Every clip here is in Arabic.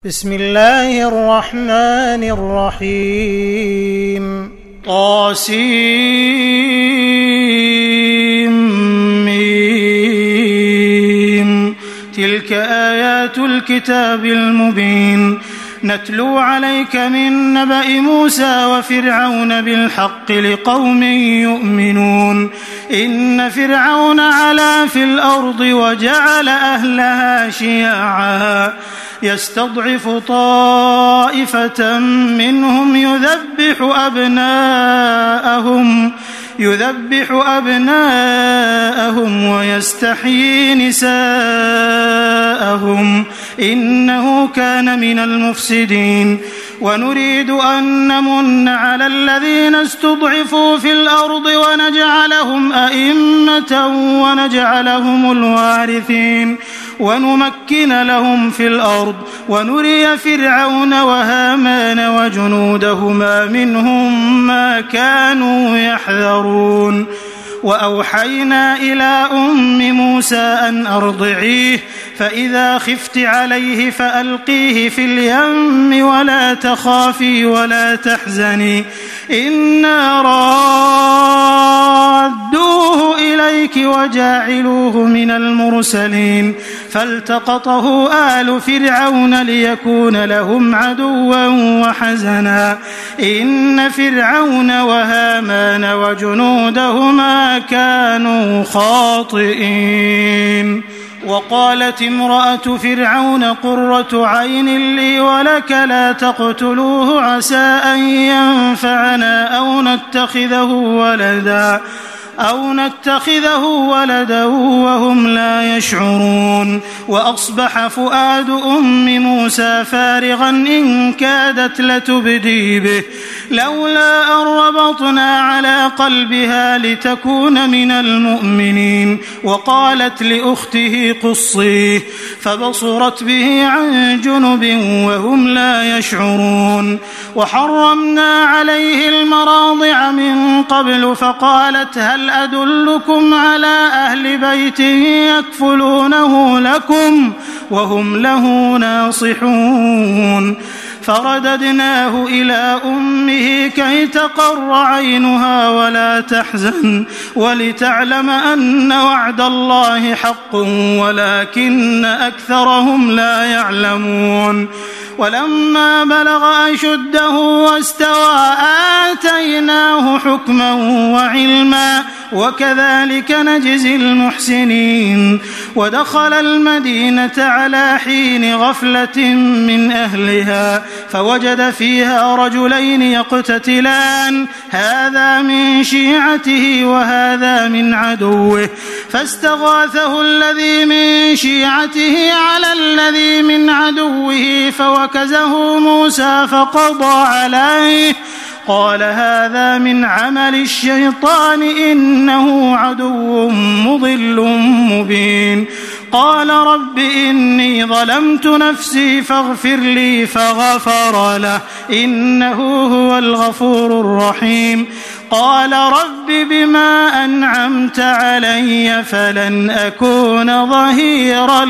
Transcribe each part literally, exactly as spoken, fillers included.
بسم الله الرحمن الرحيم طاسيم تلك آيات الكتاب المبين نتلو عليك من نبأ موسى وفرعون بالحق لقوم يؤمنون إن فرعون علا في الأرض وجعل أهلها شيعا يستضعف طائفة منهم يذبح أبناءهم يذبح أبناءهم ويستحيي نساءهم إنه كان من المفسدين ونريد أن نمن على الذين استضعفوا في الأرض ونجعلهم أئمة ونجعلهم الوارثين ونمكن لهم في الأرض ونري فرعون وهامان وجنودهما منهم ما كانوا يحذرون وأوحينا إلى أم موسى أن أرضعيه فإذا خفت عليه فألقيه في اليم ولا تخافي ولا تحزني إنا رادوه إليك وجاعلوه من المرسلين فالتقطه آل فرعون ليكون لهم عدوا وحزنا إن فرعون وهامان وجنودهما كانوا خاطئين وقالت امرأة فرعون قرة عين لي ولك لا تقتلوه عسى أن ينفعنا أو نتخذه ولدا أو نتخذه ولدا وهم لا يشعرون وأصبح فؤاد أم موسى فارغا إن كادت لتبدي به لولا أن ربطنا على قلبها لتكون من المؤمنين وقالت لأخته قصيه فبصرت به عن جنب وهم لا يشعرون وحرمنا عليه المراضع من قبل فقالت هل أدلكم على أهل بيت يكفلونه لكم وهم له ناصحون فرددناه إلى أمه كي تقر عينها ولا تحزن ولتعلم أن وعد الله حق ولكن أكثرهم لا يعلمون ولما بلغ أشده واستوى آتيناه حكما وعلما وكذلك نجزي المحسنين ودخل المدينة على حين غفلة من أهلها فوجد فيها رجلين يقتتلان هذا من شيعته وهذا من عدوه فاستغاثه الذي من شيعته على الذي من عدوه فوكزه موسى فقضى عليه قال هذا من عمل الشيطان إنه عدو مضل مبين قال رب إني ظلمت نفسي فاغفر لي فغفر له إنه هو الغفور الرحيم قال رب بما أنعمت علي فلن أكون ظهيرا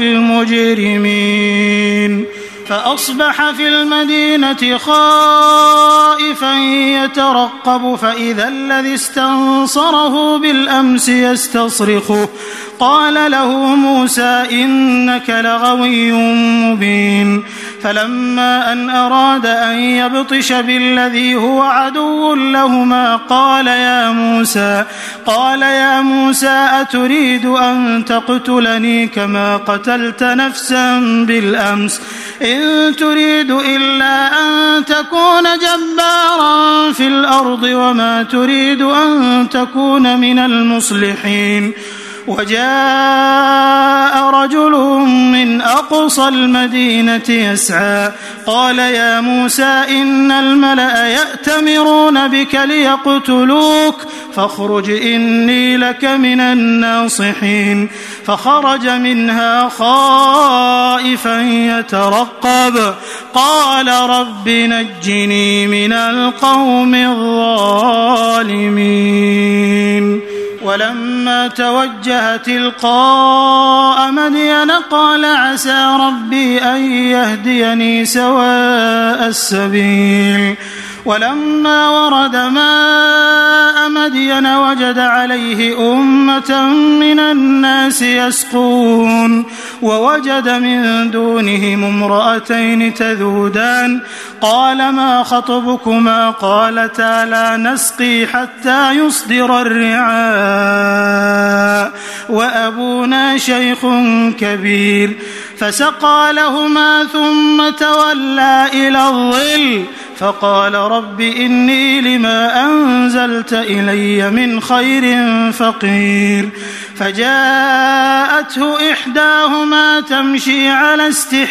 للمجرمين فأصبح في المدينة خائفا يترقب فإذا الذي استنصره بالأمس يستصرخه قال له موسى إنك لغوي مبين فلما أن أراد أن يبطش بالذي هو عدو لهما قال يا موسى قال يا موسى أتريد أن تقتلني كما قتلت نفسا بالأمس إن تريد إلا أن تكون جبارا في الأرض وما تريد أن تكون من المصلحين وجاء رجل من أقصى المدينة يسعى قال يا موسى إن الملأ يأتمرون بك ليقتلوك فاخرج إني لك من الناصحين فخرج منها خائفا يترقب قال رب نجني من القوم الظالمين ولما توجه تلقاء مدين قال عسى ربي أن يهديني سواء السبيل ولما ورد ماء مدين وجد عليه أمة من الناس يسقون ووجد من دونهم امرأتين تذودان قال ما خطبكما قالتا لا نسقي حتى يصدر الرعاء وأبونا شيخ كبير فسقى لهما ثم تولى إلى الظل فقال رب إني لما أنزلت إلي من خير فقير فجاءته إحداهما تمشي على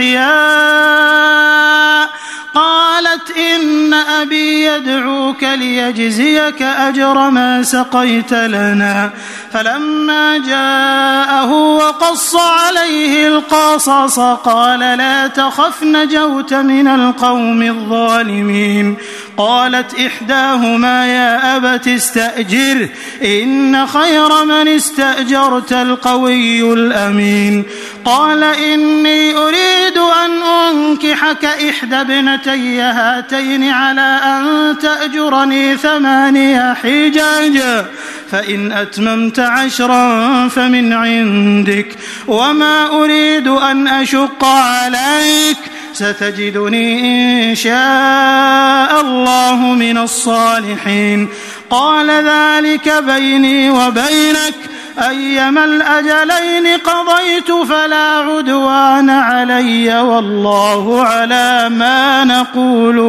استحياء قالت إن أبي يدعوك ليجزيك أجر ما سقيت لنا فلما جاءه وقص عليه القصص قال لا تخف نجوت من القوم الظالمين قالت إحداهما يا أبت استأجره إن خير من استأجرت القوي الأمين قال إني أريد أن أنكحك إحدى ابنتي هاتين على أن تأجرني ثمانية حجاج فإن أتممت عشرا فمن عندك وما أريد أن أشق عليك ستجدني إن شاء الله من الصالحين قال ذلك بيني وبينك أيما الأجلين قضيت فلا عدوان علي والله على ما نقول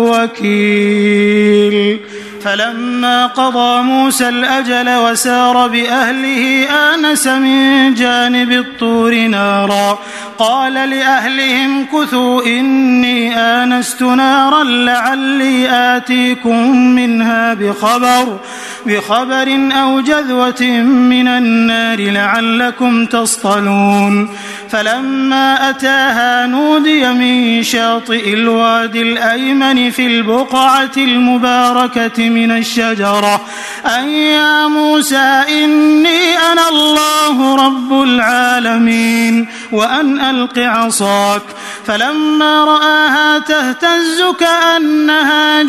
وكيل فلما قضى موسى الأجل وسار بأهله آنس من جانب الطور نارا قال لأهلهم كثوا إني آنست نارا لعلي آتيكم منها بخبر بخبر أو جذوة من النار لعلكم تصطلون فلما أتاها نودي من شاطئ الوادي الأيمن في البقعة المباركة من الشجرة أن يا موسى إني أنا الله رب العالمين وأن ألق عصاك فلما رآها تهتز كأنها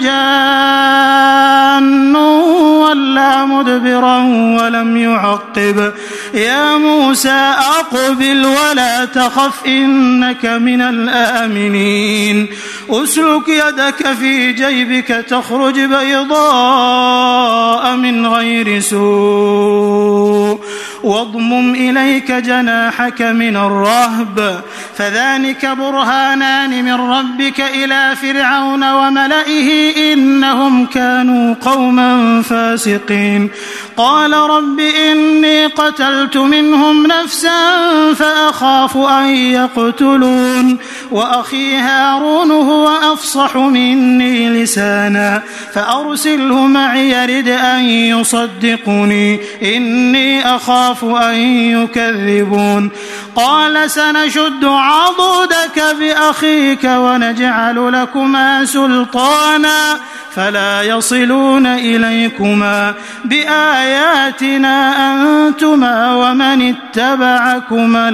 جان ولا مدبرا ولم يعقب يا موسى أقبل ولا تخف إنك من الآمنين أسلك يدك في جيبك تخرج بيضاء من غير سوء واضمم إليك جناحك من الرهب فذلك برهانان من ربك إلى فرعون وملئه إنهم كانوا قوما فاسقين قال رب إني قتلت منهم نفسا فأخاف أن يقتلون وأخي هارون هو أفصح مني لسانا فأرسله معي يرد أن يصدقني إني أخاف أن يكذبون قال سنشد عضدك بأخيك ونجعل لكما سلطانا فلا يصلون إليكما بآياتنا أنتما ومن اتبعكما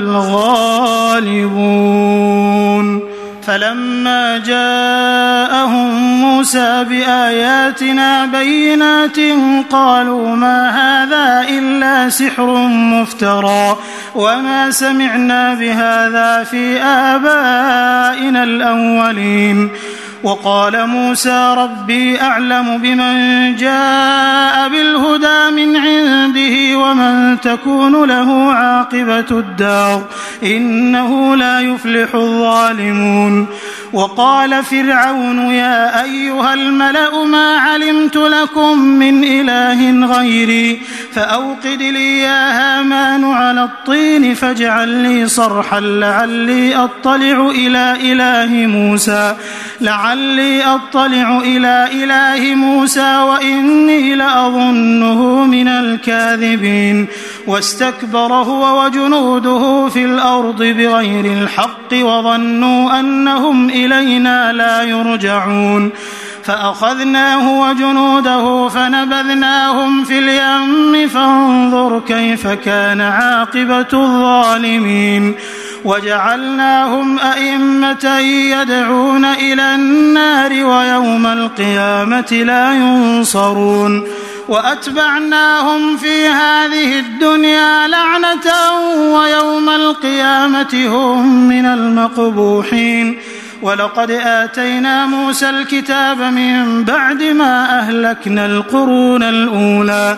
الغالبون فلما جاءهم موسى بآياتنا بينات قالوا ما هذا إلا سحر مفترى وما سمعنا بهذا في آبائنا الأولين وقال موسى ربي أعلم بمن جاء بالهدى من عنده ومن تكون له عاقبة الدار إنه لا يفلح الظالمون وقال فرعون يا أيها الملأ ما علمت لكم من إله غيري فأوقد لي يا هامان على الطين فاجعل لي صرحا لعلي أطلع إلى إله موسى لعلي أطلع إلى إله موسى وإني لأظنه من الكاذبين واستكبر هو وجنوده في الأرض بغير الحق وظنوا أنهم إلينا لا يرجعون فأخذناه وجنوده فنبذناهم في اليم فانظر كيف كان عاقبة الظالمين وجعلناهم أئمة يدعون إلى النار ويوم القيامة لا ينصرون وأتبعناهم في هذه الدنيا لعنة ويوم القيامة هم من المقبوحين ولقد آتينا موسى الكتاب من بعد ما أهلكنا القرون الأولى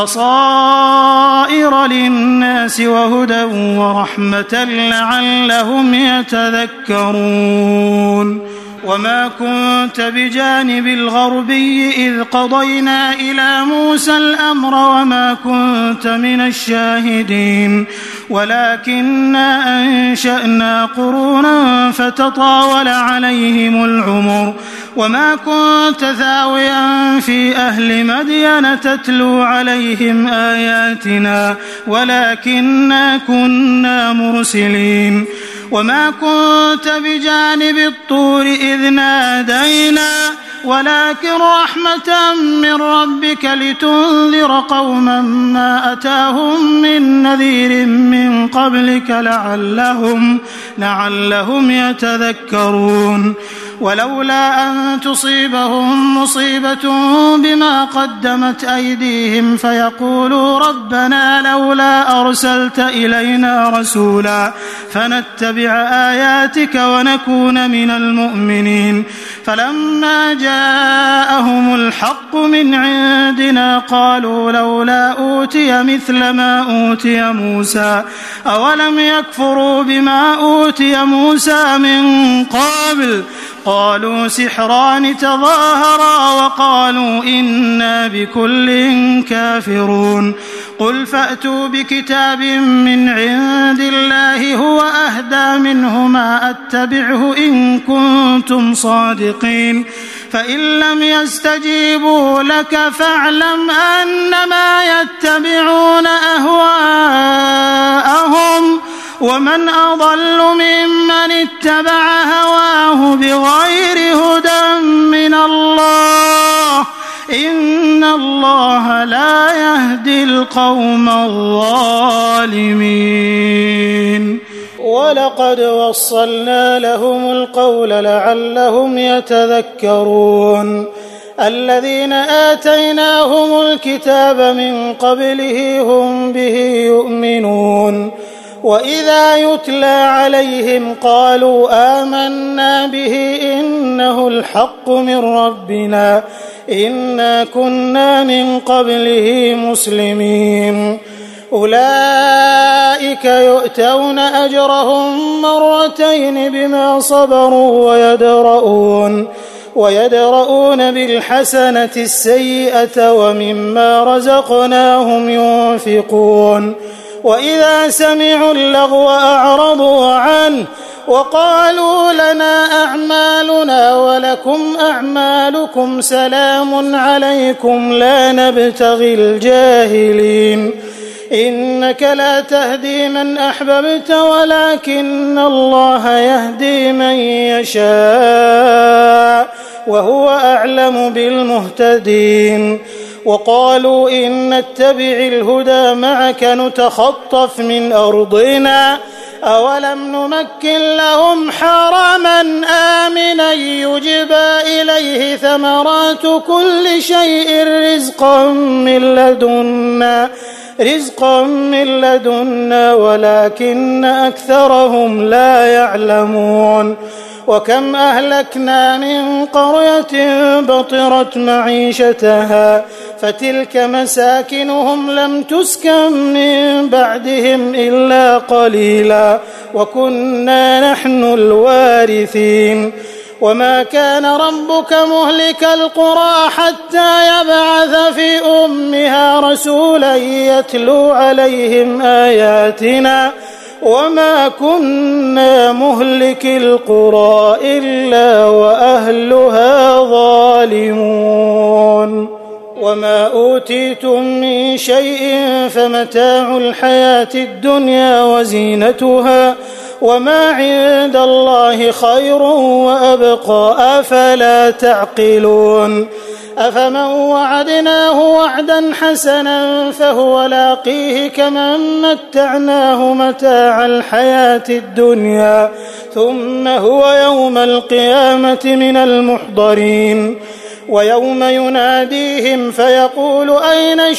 بصائر للناس وهدى ورحمة لعلهم يتذكرون وما كنت بجانب الغربي إذ قضينا إلى موسى الأمر وما كنت من الشاهدين ولكننا أنشأنا قرونا فتطاول عليهم العمر وما كنت ثاويا في أهل مدين تتلو عليهم آياتنا ولكننا كنا مرسلين وما كنت بجانب الطور إذ نادينا ولكن رحمة من ربك لتنذر قوما ما أتاهم من نذير من قبلك لعلهم, لعلهم يتذكرون ولولا أن تصيبهم مصيبة بما قدمت أيديهم فيقولوا ربنا لولا أرسلت إلينا رسولا فنتبع آياتك ونكون من المؤمنين فلما جاءهم الحق من عندنا قالوا لولا أوتي مثل ما أوتي موسى أولم يكفروا بما أوتي موسى من قبل قالوا سحران تظاهرا وقالوا إنا بكل كافرون قل فأتوا بكتاب من عند الله هو أهدى منهما أتبعه إن كنتم صادقين فإن لم يستجيبوا لك فاعلم أنما يتبعون أهواءهم ومن أضل ممن اتبع هواه بغير هدى من الله إن الله لا يهدي القوم الظالمين ولقد وصلنا لهم القول لعلهم يتذكرون الذين آتيناهم الكتاب من قبله هم به يؤمنون وإذا يتلى عليهم قالوا آمنا به إنه الحق من ربنا إنا كنا من قبله مسلمين أولئك يؤتون أجرهم مرتين بما صبروا ويدرؤون ويدرؤون بالحسنة السيئة ومما رزقناهم ينفقون وإذا سمعوا اللغو أعرضوا عنه وقالوا لنا أعمالنا ولكم أعمالكم سلام عليكم لا نبتغي الجاهلين إنك لا تهدي من أحببت ولكن الله يهدي من يشاء وهو أعلم بالمهتدين وقالوا إن نتبع الهدى معك نتخطف من أرضنا أولم نمكن لهم حرما آمنا يجبى إليه ثمرات كل شيء رزقا من لدنا رزقا من لدنا ولكن أكثرهم لا يعلمون وكم أهلكنا من قرية بطرت معيشتها فتلك مساكنهم لم تسكن من بعدهم إلا قليلا وكنا نحن الوارثين وما كان ربك مهلك القرى حتى يبعث في أمها رسولا يتلو عليهم آياتنا وما كنا مهلك القرى إلا وأهلها ظالمون وما أوتيتم من شيء فمتاع الحياة الدنيا وزينتها وما عند الله خير وأبقى أفلا تعقلون أفمن وعدناه وعدا حسنا فهو لاقيه كمن متعناه متاع الحياة الدنيا ثم هو يوم القيامة من المحضرين ويوم يناديهم فيقول أين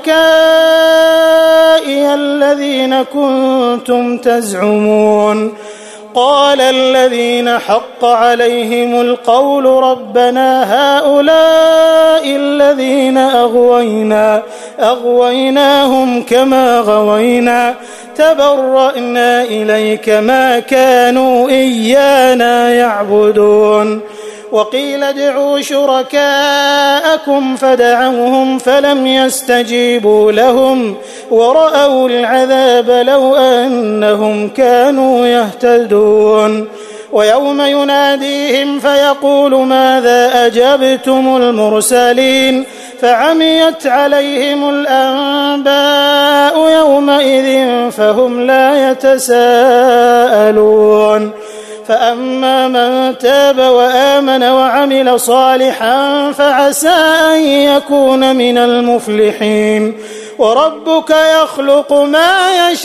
شركائي الذين كنتم تزعمون قال الذين حق عليهم القول ربنا هؤلاء الذين أغوينا أغويناهم كما غوينا تبرأنا إليك ما كانوا إيانا يعبدون وقيل ادعوا شركاءكم فدعوهم فلم يستجيبوا لهم ورأوا العذاب لو أنهم كانوا يهتدون ويوم يناديهم فيقول ماذا أجبتم المرسلين فعميت عليهم الأنباء يومئذ فهم لا يتساءلون فأما من تاب وآمن وعمل صالحا فعسى أن يكون من المفلحين وربك يخلق ما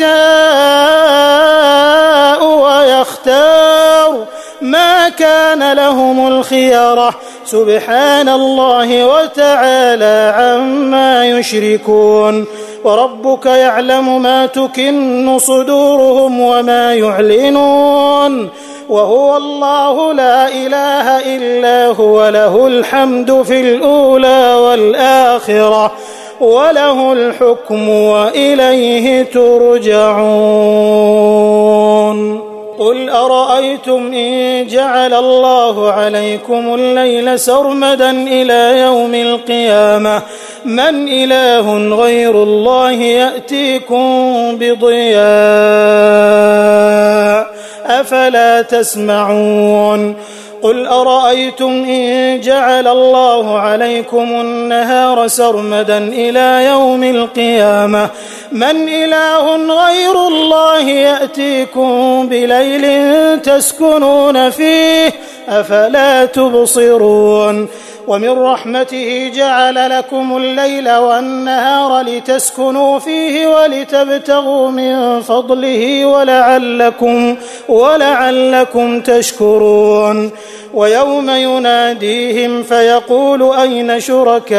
يشاء ويختار ما كان لهم الخيرة سبحان الله وتعالى عما يشركون وربك يعلم ما تكن صدورهم وما يعلنون وهو الله لا إله إلا هو له الحمد في الأولى والآخرة وله الحكم وإليه ترجعون قل أرأيتم إن جعل الله عليكم الليل سرمدا إلى يوم القيامة من إله غير الله يأتيكم بضياء أفلا تسمعون قل أرأيتم إن جعل الله عليكم النهار سرمدا إلى يوم القيامة من إله غير الله يأتيكم بليل تسكنون فيه أفلا تبصرون ومن رحمته جعل لكم الليل والنهار لتسكنوا فيه ولتبتغوا من فضله ولعلكم, ولعلكم تشكرون ويوم يناديهم فيقول أين شركائي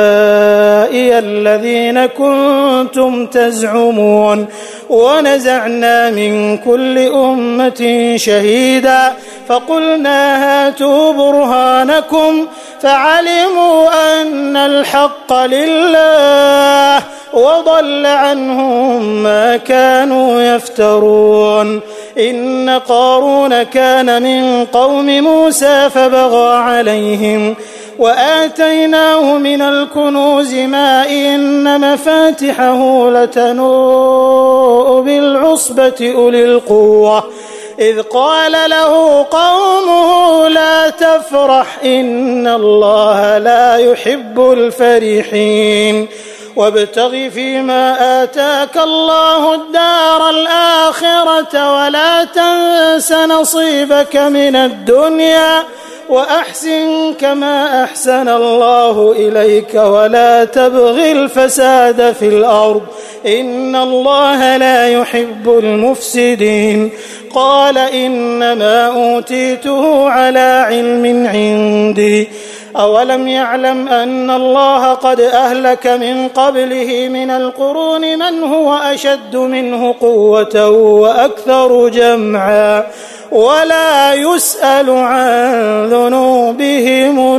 الذين كنتم تزعمون ونزعنا من كل أمة شهيدا فقلنا هاتوا برهانكم فعلموا أن الحق لله وضل عنهم ما كانوا يفترون إن قارون كان من قوم موسى فبغى عليهم وآتيناه من الكنوز ما إن مفاتحه لتنوء بالعصبة أولي القوة إذ قال له قومه لا تفرح إن الله لا يحب الفرحين وابتغ فيما آتاك الله الدار الآخرة ولا تنس نصيبك من الدنيا وأحسن كما أحسن الله إليك ولا تبغ الفساد في الأرض إن الله لا يحب المفسدين قال إنما أوتيته على علم عندي أولم يعلم أن الله قد أهلك من قبله من القرون من هو أشد منه قوة وأكثر جمعا ولا يسأل عن ذنوبهم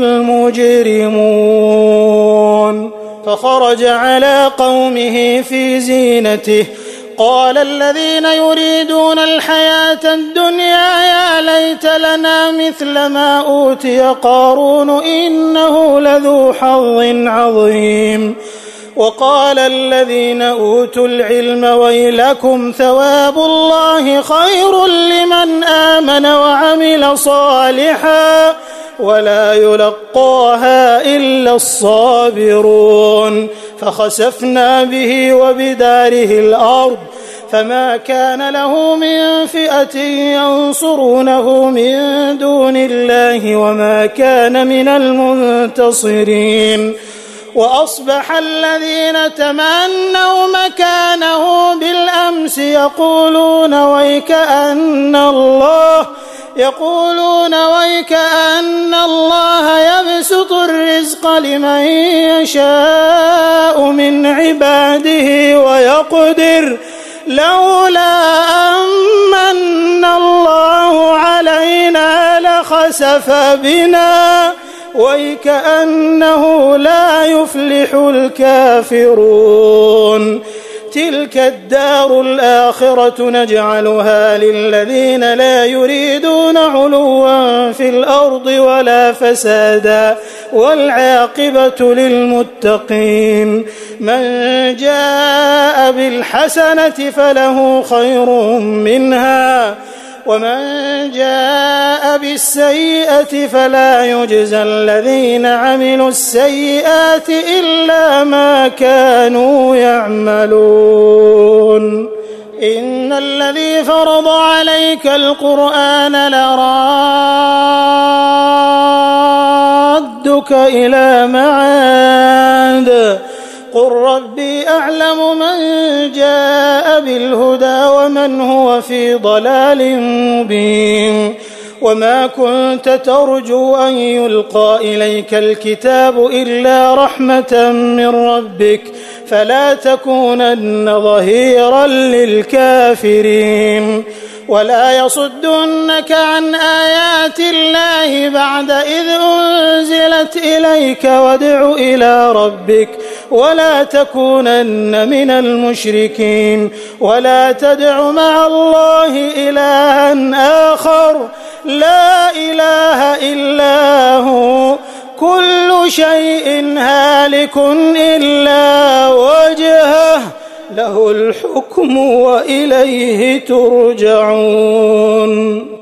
المجرمون فخرج على قومه في زينته قال الذين يريدون الحياة الدنيا يا ليت لنا مثل ما أوتي قارون إنه لذو حظ عظيم وقال الذين أوتوا العلم ويلكم ثواب الله خير لمن آمن وعمل صالحا ولا يلقاها إلا الصابرون فخسفنا به وبداره الأرض فما كان له من فئة ينصرونه من دون الله وما كان من المنتصرين. وأصبح الذين تمنوا مكانه بالأمس يقولون ويكأن الله يقولون ويكأن الله يبسط الرزق لمن يشاء من عباده ويقدر لولا أمن الله علينا لخسف بنا ويكأنه لا يفلح الكافرون. تلك الدار الآخرة نجعلها للذين لا يريدون علوا في الأرض ولا فسادا والعاقبة للمتقين. من جاء بالحسنة فله خير منها ومن جاء بالسيئة فلا يجزى الذين عملوا السيئات إلا ما كانوا يعملون. إن الذي فرض عليك القرآن لرادك إلى معاد قل ربي أعلم من جاء بالهدى ومن هو في ضلال مبين. وما كنت ترجو أن يلقى إليك الكتاب إلا رحمة من ربك فلا تكونن ظهيرا للكافرين. ولا يصدنك عن آيات الله بعد إذ أنزلت إليك وادع إلى ربك ولا تكونن من المشركين. ولا تدع مع الله إلها آخر لا إله إلا هو كل شيء هالك إلا وجهه له الحكم وإليه ترجعون.